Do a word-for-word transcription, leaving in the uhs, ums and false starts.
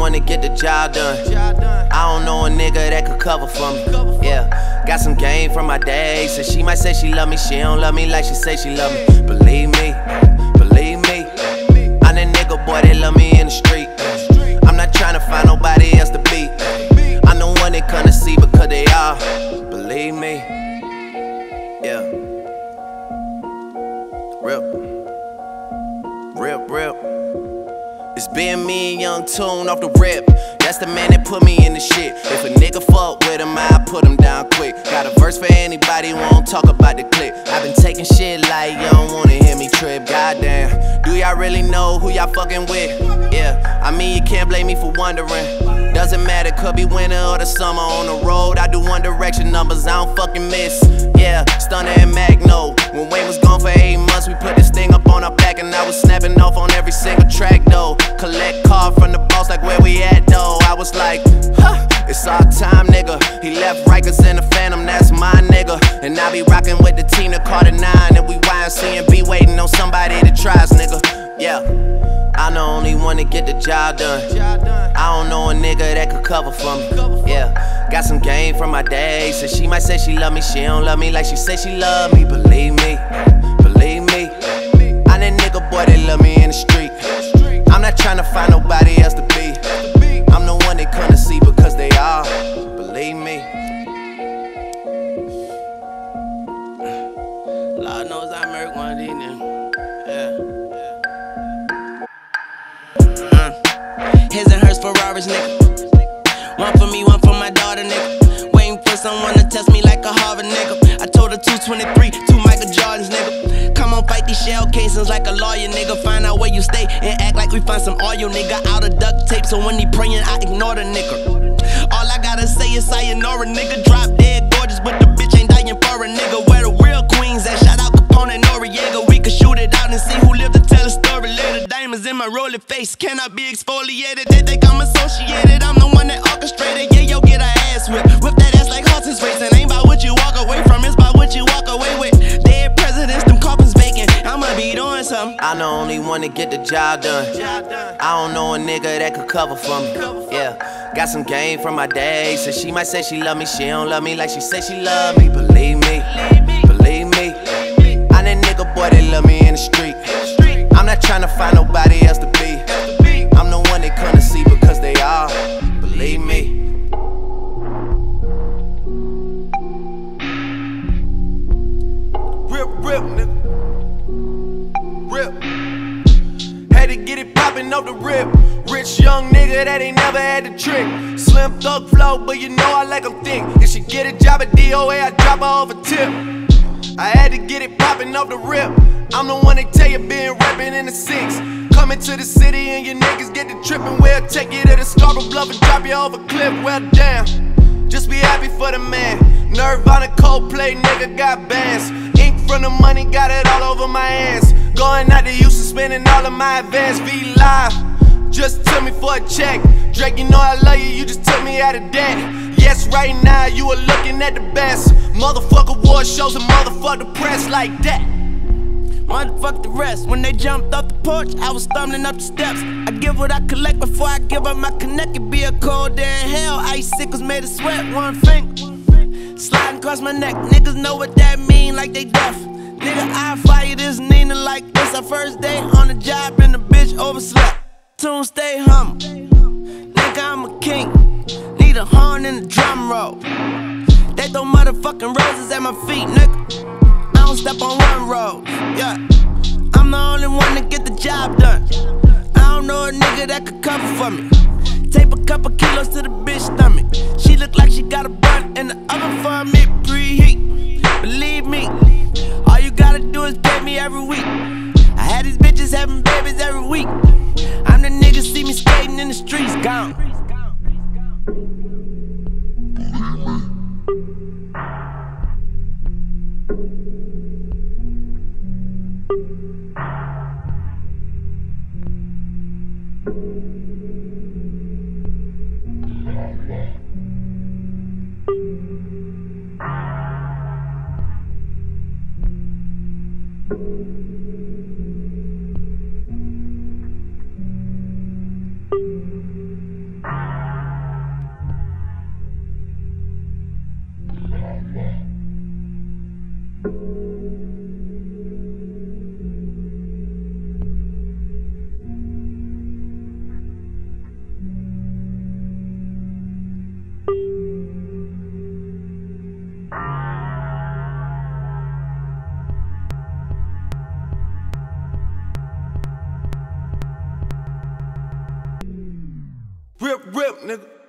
one to get the job done. I don't know a nigga that could cover for me. Yeah, got some game from my day. So she might say she love me, she don't love me like she say she love me. Believe me, believe me, I'm that nigga boy that love me in the street. I'm not trying to find nobody else to be. I'm the one that come to see because they all believe me. Yeah, rip, rip, rip. It's been me and Young Tune off the rip. That's the man that put me in the shit. If a nigga fuck with him, I put him down quick. Got a verse for anybody who won't talk about the clip. I've been taking shit like you don't wanna hear me trip. Goddamn, do y'all really know who y'all fucking with? Yeah, I mean you can't blame me for wondering. Doesn't matter, could be winter or the summer. On the road, I do One Direction numbers, I don't fucking miss. Yeah, Stunner and Magno. When Wayne was gone for eight months, we put this thing up on our back, and I was snapping off on every single track though. Collect card from the boss like where we at though. I was like, huh, it's our time, nigga. He left Rikers in the Phantom, that's my nigga. And I be rocking with the team that caught a nine, and we Y M C and be waiting on somebody to try us, nigga. Yeah, I'm the only one to get the job done. I don't know a nigga that could cover for me. Yeah, got some game from my day. So she might say she love me, she don't love me like she say she love me. Believe me, believe me, I'm that nigga boy that love me in the street. I'm not trying to find nobody else to be. I'm the one they come to see because they all believe me. Lord knows I murk one of these niggas. Yeah. Uh, his and hers Ferraris, nigga. One for me, one for my daughter, nigga. Waiting for someone to test me like a Harvard, nigga. I told her two twenty-three, two Michael Jordans, nigga. Come on, fight these shell casings like a lawyer, nigga. Find out where you stay and act like we find some oil, nigga. Out of duct tape, so when he praying, I ignore the nigga. All I gotta say is sayonara, nigga. Drop dead gorgeous, but the bitch ain't dying for a nigga. Where the real queens at? Shout out Capone and Noriega. We could shoot it out and see who lived to tell a story later. Diamonds in my rolling face cannot be exfoliated. They think I'm associated, I'm the one that orchestrated. Yeah, yo, get her ass whipped. Whip that ass like horses racing. Ain't about what you walk away from, it's about what you walk away with. Dead presidents, them coffins vacant. I'ma be doing something. I'm the only one to get the job done. I don't know a nigga that could cover for me. Yeah, got some game from my day. So she might say she love me, she don't love me like she say she love me. Believe me, believe me, I'm that nigga boy that love me in the street. I'm not trying to find nobody else to be. I'm the one they come to see because they all believe me. Rip, rip, nigga. Rip. Had to get it poppin' off the rip. Rich young nigga that ain't never had the trick. Slim thug flow, but you know I like 'em thick. If she get a job at D O A, I drop her off a tip. I had to get it poppin' off the rip. I'm the one that tell you been rapping in the six. Coming to the city and your niggas get to trippin'. We'll take you to the Scarborough Bluff and drop you off a cliff. Well, damn, just be happy for the man. Nirvana, Coldplay, nigga got bands. Ink from the money, got it all over my hands. Going out to Houston, spending all of my advance. V Live, just took me for a check. Drake, you know I love you, you just took me out of debt. Yes, right now you are looking at the best. Motherfucker award shows and motherfuck the press like that. Motherfuck the rest. When they jumped off the porch, I was stumbling up the steps. I give what I collect before I give up my connect. It be a cold day in hell. Icicles made of sweat, one finger sliding across my neck. Niggas know what that mean, like they deaf. Nigga, I fire this Nina like this. Our first day on the job and the bitch overslept. Tune stay humble. Nigga, I'm a king. Need a horn and a drum roll. They throw motherfucking roses at my feet, nigga. I don't step on one road, yeah. I'm the only one to get the job done. I don't know a nigga that could cover for me. Tape a couple kilos to the bitch stomach. She look like she got a bun in the oven for me, preheat. Believe me, all you gotta do is pay me every week. I had these bitches having babies every week. I'm the nigga see me skating in the streets, gone. Rip, rip, nigga.